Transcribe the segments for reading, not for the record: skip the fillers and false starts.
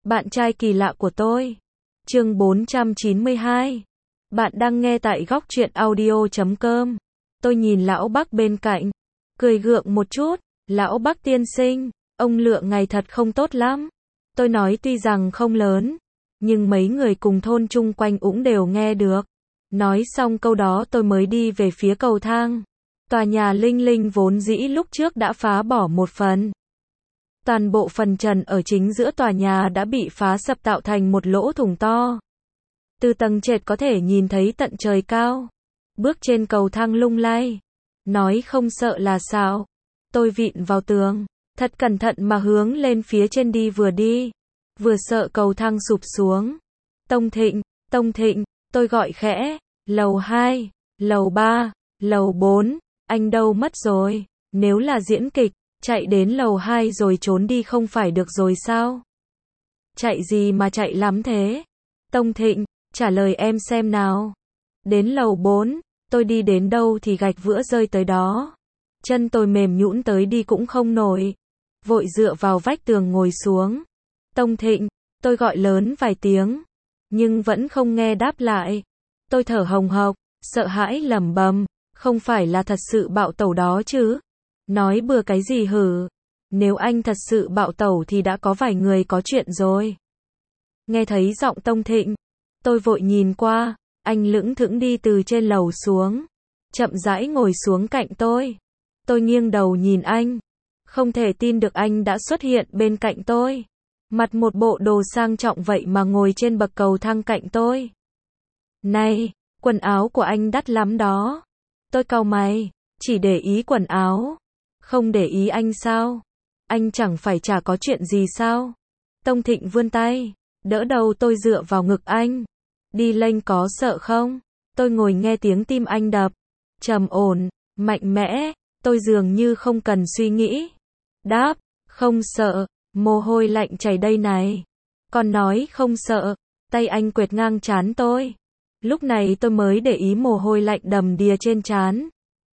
Bạn trai kỳ lạ của tôi. Chương 492. Bạn đang nghe tại góc truyện audio.com. Tôi nhìn lão Bắc bên cạnh, cười gượng một chút. Lão Bắc tiên sinh, ông Lượng ngày thật không tốt lắm. Tôi nói tuy rằng không lớn, nhưng mấy người cùng thôn chung quanh cũng đều nghe được. Nói xong câu đó tôi mới đi về phía cầu thang. Tòa nhà Linh Linh vốn dĩ lúc trước đã phá bỏ một phần. Toàn bộ phần trần ở chính giữa tòa nhà đã bị phá sập tạo thành một lỗ thủng to. Từ tầng trệt có thể nhìn thấy tận trời cao. Bước trên cầu thang lung lay. Nói không sợ là sao? Tôi vịn vào tường, thật cẩn thận mà hướng lên phía trên đi, vừa sợ cầu thang sụp xuống. Tông Thịnh, tôi gọi khẽ, lầu 2, lầu 3, lầu 4, anh đâu mất rồi? Nếu là diễn kịch, chạy đến lầu 2 rồi trốn đi không phải được rồi sao? Chạy gì mà chạy lắm thế? Tông Thịnh, trả lời em xem nào. Đến lầu 4, tôi đi đến đâu thì gạch vữa rơi tới đó. Chân tôi mềm nhũn tới đi cũng không nổi. Vội dựa vào vách tường ngồi xuống. Tông Thịnh, tôi gọi lớn vài tiếng, nhưng vẫn không nghe đáp lại. Tôi thở hồng hộc, sợ hãi lẩm bẩm, không phải là thật sự bạo tẩu đó chứ? Nói bừa cái gì hử? Nếu anh thật sự bạo tẩu thì đã có vài người có chuyện rồi. Nghe thấy giọng Tông Thịnh, tôi vội nhìn qua, anh lững thững đi từ trên lầu xuống, chậm rãi ngồi xuống cạnh tôi. Tôi nghiêng đầu nhìn anh, không thể tin được anh đã xuất hiện bên cạnh tôi. Mặc một bộ đồ sang trọng vậy mà ngồi trên bậc cầu thang cạnh tôi. Này, quần áo của anh đắt lắm đó. Tôi cau mày, chỉ để ý quần áo, không để ý anh sao? Anh chẳng phải chả có chuyện gì sao? Tông Thịnh vươn tay, đỡ đầu tôi dựa vào ngực anh. Đi lênh có sợ không? Tôi ngồi nghe tiếng tim anh đập, trầm ổn, mạnh mẽ. Tôi dường như không cần suy nghĩ. Đáp, không sợ, mồ hôi lạnh chảy đây này. Còn nói không sợ, tay anh quệt ngang trán tôi. Lúc này tôi mới để ý mồ hôi lạnh đầm đìa trên trán.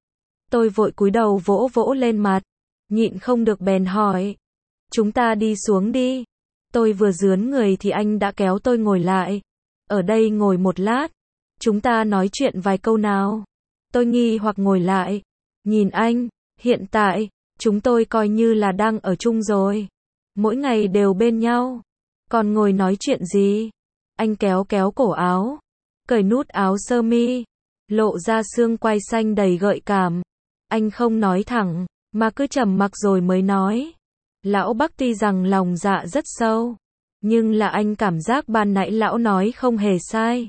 Tôi vội cúi đầu vỗ vỗ lên mặt, nhịn không được bèn hỏi. Chúng ta đi xuống đi. Tôi vừa dướn người thì anh đã kéo tôi ngồi lại. Ở đây ngồi một lát, chúng ta nói chuyện vài câu nào. Tôi nghi hoặc ngồi lại, nhìn anh. Hiện tại, chúng tôi coi như là đang ở chung rồi. Mỗi ngày đều bên nhau. Còn ngồi nói chuyện gì? Anh kéo kéo cổ áo, cởi nút áo sơ mi, lộ ra xương quai xanh đầy gợi cảm. Anh không nói thẳng, mà cứ trầm mặc rồi mới nói. Lão Bắc tuy rằng lòng dạ rất sâu, nhưng là anh cảm giác ban nãy lão nói không hề sai.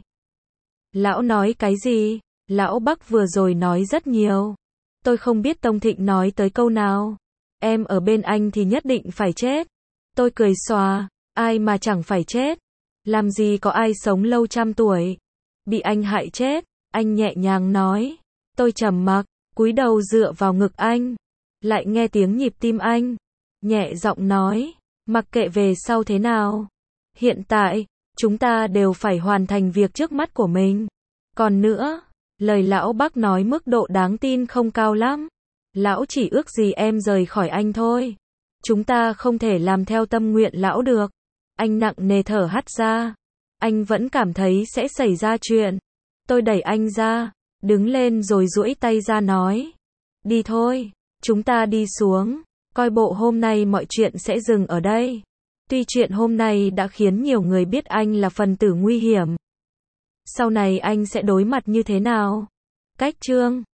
Lão nói cái gì? Lão Bắc vừa rồi nói rất nhiều. Tôi không biết Tông Thịnh nói tới câu nào. Em ở bên anh thì nhất định phải chết. Tôi cười xòa, ai mà chẳng phải chết. Làm gì có ai sống lâu trăm tuổi. Bị anh hại chết, anh nhẹ nhàng nói. Tôi trầm mặc, cúi đầu dựa vào ngực anh. Lại nghe tiếng nhịp tim anh. Nhẹ giọng nói, mặc kệ về sau thế nào. Hiện tại, chúng ta đều phải hoàn thành việc trước mắt của mình. Còn nữa, lời lão Bắc nói mức độ đáng tin không cao lắm. Lão chỉ ước gì em rời khỏi anh thôi. Chúng ta không thể làm theo tâm nguyện lão được. Anh nặng nề thở hắt ra. Anh vẫn cảm thấy sẽ xảy ra chuyện. Tôi đẩy anh ra, đứng lên rồi duỗi tay ra nói. Đi thôi, chúng ta đi xuống. Coi bộ hôm nay mọi chuyện sẽ dừng ở đây. Tuy chuyện hôm nay đã khiến nhiều người biết anh là phần tử nguy hiểm. Sau này anh sẽ đối mặt như thế nào? Cách chương